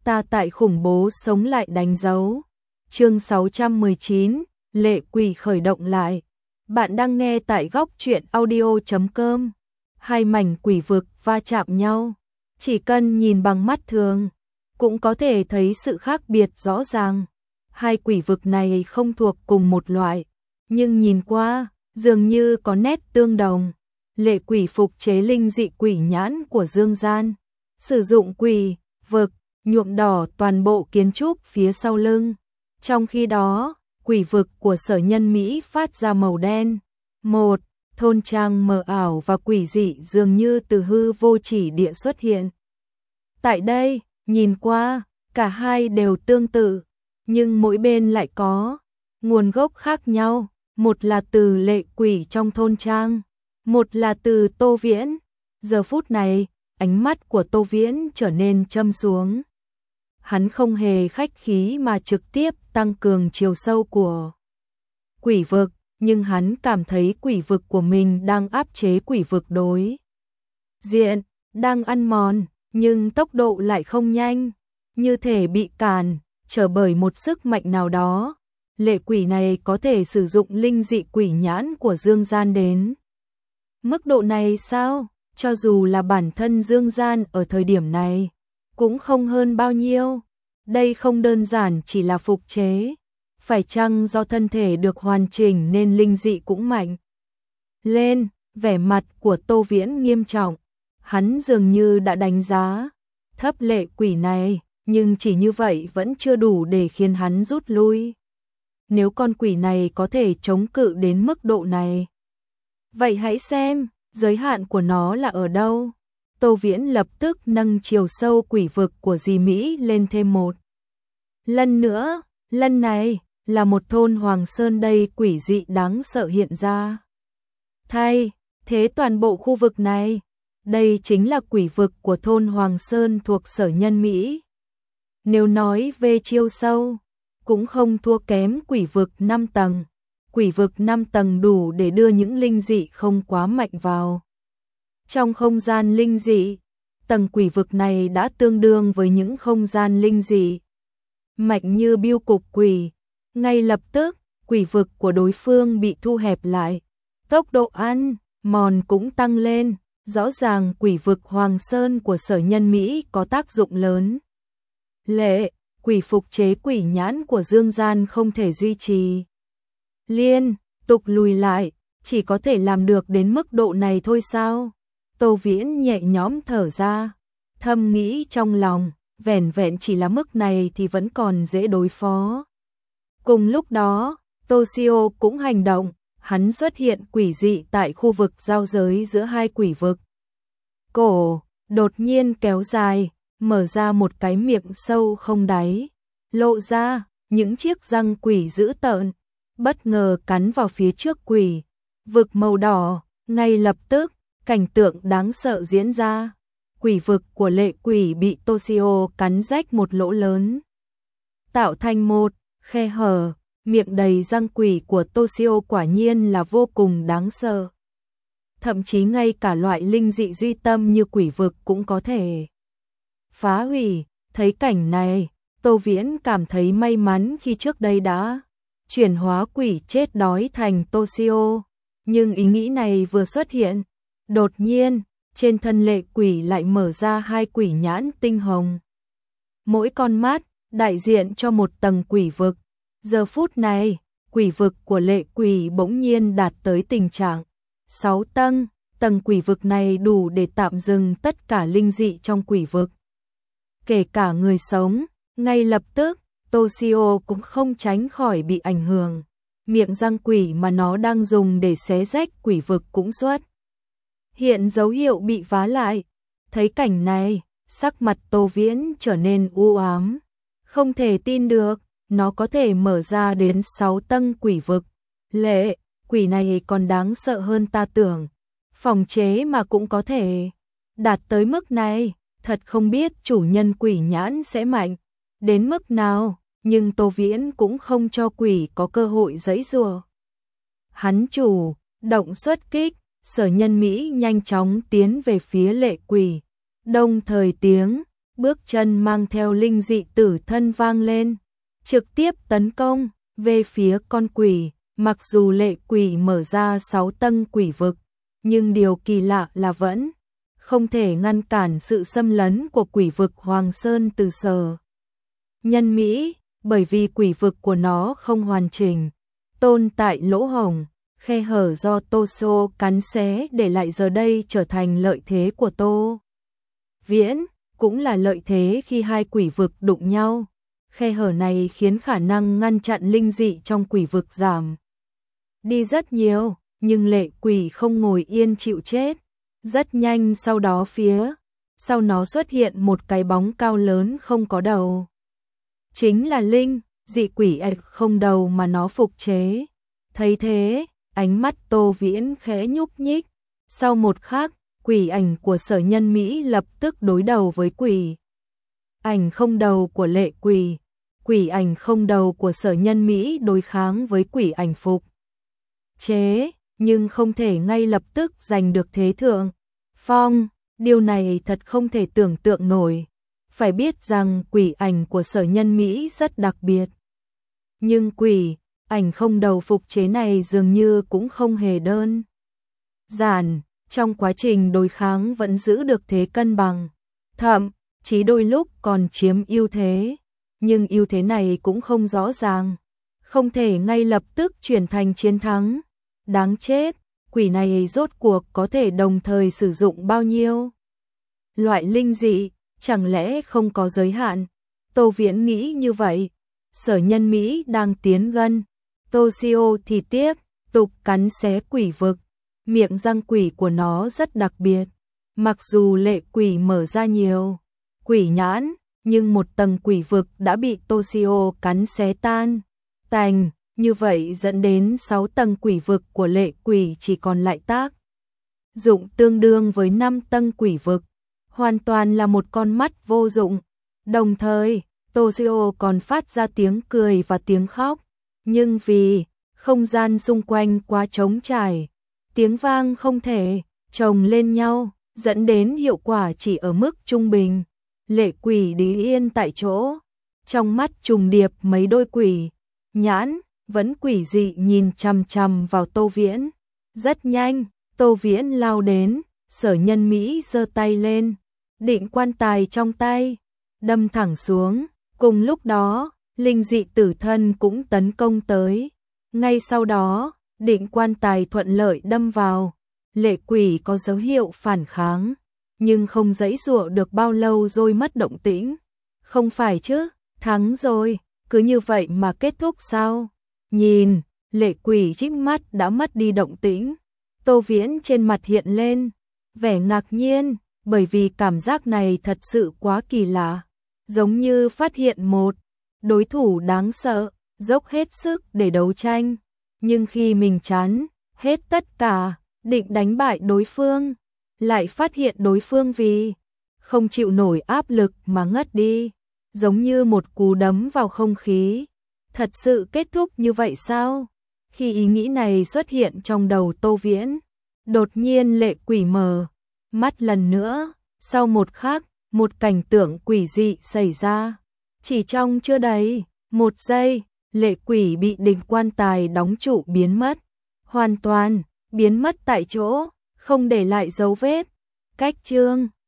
ta tại khủng bố sống lại đánh dấu. Chương 619, lệ quỷ khởi động lại. Bạn đang nghe tại góc truyện audio.com. Hai mảnh quỷ vực va chạm nhau, chỉ cần nhìn bằng mắt thường cũng có thể thấy sự khác biệt rõ ràng. Hai quỷ vực này không thuộc cùng một loại, nhưng nhìn qua dường như có nét tương đồng. Lệ quỷ phục chế linh dị quỷ nhãn của Dương Gian, sử dụng quỷ vực nhuộm đỏ toàn bộ kiến trúc phía sau lưng. Trong khi đó, quỷ vực của Sở Nhân Mỹ phát ra màu đen. Một thôn trang mờ ảo và quỷ dị dường như từ hư vô chỉ địa xuất hiện. Tại đây, nhìn qua, cả hai đều tương tự, nhưng mỗi bên lại có nguồn gốc khác nhau. Một là từ lệ quỷ trong thôn trang, một là từ Tô Viễn. Giờ phút này, ánh mắt của Tô Viễn trở nên châm xuống. Hắn không hề khách khí mà trực tiếp tăng cường chiều sâu của quỷ vực, nhưng hắn cảm thấy quỷ vực của mình đang áp chế quỷ vực đối diện, đang ăn mòn, nhưng tốc độ lại không nhanh, như thể bị cản trở bởi một sức mạnh nào đó. Lệ quỷ này có thể sử dụng linh dị quỷ nhãn của Dương Gian đến mức độ này sao? Cho dù là bản thân Dương Gian ở thời điểm này cũng không hơn bao nhiêu. Đây không đơn giản chỉ là phục chế, phải chăng do thân thể được hoàn chỉnh nên linh dị cũng mạnh lên? Vẻ mặt của Tô Viễn nghiêm trọng, hắn dường như đã đánh giá thấp lệ quỷ này, nhưng chỉ như vậy vẫn chưa đủ để khiến hắn rút lui. Nếu con quỷ này có thể chống cự đến mức độ này, vậy hãy xem giới hạn của nó là ở đâu. Tô Viễn lập tức nâng chiều sâu quỷ vực của dì Mỹ lên thêm một lần nữa. Lần này là một thôn Hoàng Sơn đầy quỷ dị đáng sợ hiện ra. Thay thế toàn bộ khu vực này, đây chính là quỷ vực của thôn Hoàng Sơn thuộc Sở Nhân Mỹ. Nếu nói về chiều sâu, cũng không thua kém quỷ vực 5 tầng. Quỷ vực 5 tầng đủ để đưa những linh dị không quá mạnh vào trong không gian linh dị. Tầng quỷ vực này đã tương đương với những không gian linh dị mạnh như biêu cục quỷ. Ngay lập tức, quỷ vực của đối phương bị thu hẹp lại, tốc độ ăn mòn cũng tăng lên. Rõ ràng quỷ vực Hoàng Sơn của Sở Nhân Mỹ có tác dụng lớn. Lệ quỷ phục chế quỷ nhãn của Dương Gian không thể duy trì liên tục lùi lại, chỉ có thể làm được đến mức độ này thôi sao? Tô Viễn nhẹ nhõm thở ra, thầm nghĩ trong lòng, vẻn vẹn chỉ là mức này thì vẫn còn dễ đối phó. Cùng lúc đó, Toshio cũng hành động, hắn xuất hiện quỷ dị tại khu vực giao giới giữa hai quỷ vực. Cổ đột nhiên kéo dài, mở ra một cái miệng sâu không đáy, lộ ra những chiếc răng quỷ dữ tợn, bất ngờ cắn vào phía trước quỷ vực màu đỏ. Ngay lập tức, cảnh tượng đáng sợ diễn ra. Quỷ vực của lệ quỷ bị Toshio cắn rách một lỗ lớn, tạo thành một khe hở. Miệng đầy răng quỷ của Toshio quả nhiên là vô cùng đáng sợ. Thậm chí ngay cả loại linh dị duy tâm như quỷ vực cũng có thể phá hủy. Thấy cảnh này, Tô Viễn cảm thấy may mắn khi trước đây đã chuyển hóa quỷ chết đói thành Toshio. Nhưng ý nghĩ này vừa xuất hiện, đột nhiên, trên thân lệ quỷ lại mở ra hai quỷ nhãn tinh hồng. Mỗi con mắt đại diện cho một tầng quỷ vực. Giờ phút này, quỷ vực của lệ quỷ bỗng nhiên đạt tới tình trạng 6 tầng. Tầng quỷ vực này đủ để tạm dừng tất cả linh dị trong quỷ vực, kể cả người sống. Ngay lập tức, Toshio cũng không tránh khỏi bị ảnh hưởng. Miệng răng quỷ mà nó đang dùng để xé rách quỷ vực cũng xuất hiện dấu hiệu bị vá lại. Thấy cảnh này, sắc mặt Tô Viễn trở nên u ám. Không thể tin được, nó có thể mở ra đến 6 tầng quỷ vực. Lệ quỷ này còn đáng sợ hơn ta tưởng. Phòng chế mà cũng có thể đạt tới mức này. Thật không biết chủ nhân quỷ nhãn sẽ mạnh đến mức nào. Nhưng Tô Viễn cũng không cho quỷ có cơ hội giãy giụa. Hắn chủ động xuất kích. Sở Nhân Mỹ nhanh chóng tiến về phía lệ quỷ, đồng thời tiếng bước chân mang theo linh dị tử thân vang lên, trực tiếp tấn công về phía con quỷ. Mặc dù lệ quỷ mở ra 6 tầng quỷ vực, nhưng điều kỳ lạ là vẫn không thể ngăn cản sự xâm lấn của quỷ vực Hoàng Sơn từ Sở Nhân Mỹ, bởi vì quỷ vực của nó không hoàn chỉnh, tồn tại lỗ hổng, khe hở do Tô Sô cắn xé để lại giờ đây trở thành lợi thế của Tô Viễn, cũng là lợi thế khi hai quỷ vực đụng nhau. Khe hở này khiến khả năng ngăn chặn linh dị trong quỷ vực giảm đi rất nhiều, nhưng lệ quỷ không ngồi yên chịu chết. Rất nhanh sau đó phía sau nó xuất hiện một cái bóng cao lớn không có đầu. Chính là linh dị quỷ không đầu mà nó phục chế. Thấy thế, ánh mắt Tô Viễn khẽ nhúc nhích. Sau một khắc, quỷ ảnh của Sở Nhân Mỹ lập tức đối đầu với quỷ ảnh không đầu của lệ quỷ. Quỷ ảnh không đầu của Sở Nhân Mỹ đối kháng với quỷ ảnh phục chế, nhưng không thể ngay lập tức giành được thế thượng phong. Điều này thật không thể tưởng tượng nổi. Phải biết rằng quỷ ảnh của Sở Nhân Mỹ rất đặc biệt. Nhưng quỷ ảnh không đầu phục chế này dường như cũng không hề đơn giản. Trong quá trình đối kháng vẫn giữ được thế cân bằng, thậm chí đôi lúc còn chiếm ưu thế. Nhưng ưu thế này cũng không rõ ràng, không thể ngay lập tức chuyển thành chiến thắng. Đáng chết, quỷ này rốt cuộc có thể đồng thời sử dụng bao nhiêu loại linh dị, chẳng lẽ không có giới hạn? Tô Viễn nghĩ như vậy. Sở Nhân Mỹ đang tiến gần, Toshio thì tiếp tục cắn xé quỷ vực. Miệng răng quỷ của nó rất đặc biệt. Mặc dù lệ quỷ mở ra nhiều quỷ nhãn, nhưng một tầng quỷ vực đã bị Toshio cắn xé tan tành. Như vậy dẫn đến 6 tầng quỷ vực của lệ quỷ chỉ còn lại tác dụng tương đương với 5 tầng quỷ vực. Hoàn toàn là một con mắt vô dụng. Đồng thời, Toshio còn phát ra tiếng cười và tiếng khóc. Nhưng vì không gian xung quanh quá trống trải, tiếng vang không thể chồng lên nhau, dẫn đến hiệu quả chỉ ở mức trung bình. Lệ quỷ đứng yên tại chỗ, trong mắt trùng điệp mấy đôi quỷ nhãn, vẫn quỷ dị nhìn chằm chằm vào Tô Viễn. Rất nhanh, Tô Viễn lao đến, Sở Nhân Mỹ giơ tay lên, định quan tài trong tay đâm thẳng xuống. Cùng lúc đó, linh dị tử thân cũng tấn công tới. Ngay sau đó, định quan tài thuận lợi đâm vào. Lệ quỷ có dấu hiệu phản kháng, nhưng không giãy giụa được bao lâu rồi mất động tĩnh. Không phải chứ, thắng rồi, cứ như vậy mà kết thúc sao? Nhìn, lệ quỷ chích mắt đã mất đi động tĩnh. Tô Viễn trên mặt hiện lên vẻ ngạc nhiên, bởi vì cảm giác này thật sự quá kỳ lạ. Giống như phát hiện một đối thủ đáng sợ, dốc hết sức để đấu tranh. Nhưng khi mình chán hết tất cả, định đánh bại đối phương, lại phát hiện đối phương vì không chịu nổi áp lực mà ngất đi. Giống như một cú đấm vào không khí. Thật sự kết thúc như vậy sao? Khi ý nghĩ này xuất hiện trong đầu Tô Viễn, đột nhiên lệ quỷ mở mắt lần nữa. Sau một khắc, một cảnh tượng quỷ dị xảy ra. Chỉ trong chưa đầy một giây, lệ quỷ bị định quan tài đóng trụ biến mất. Hoàn toàn biến mất tại chỗ, không để lại dấu vết. Cách chương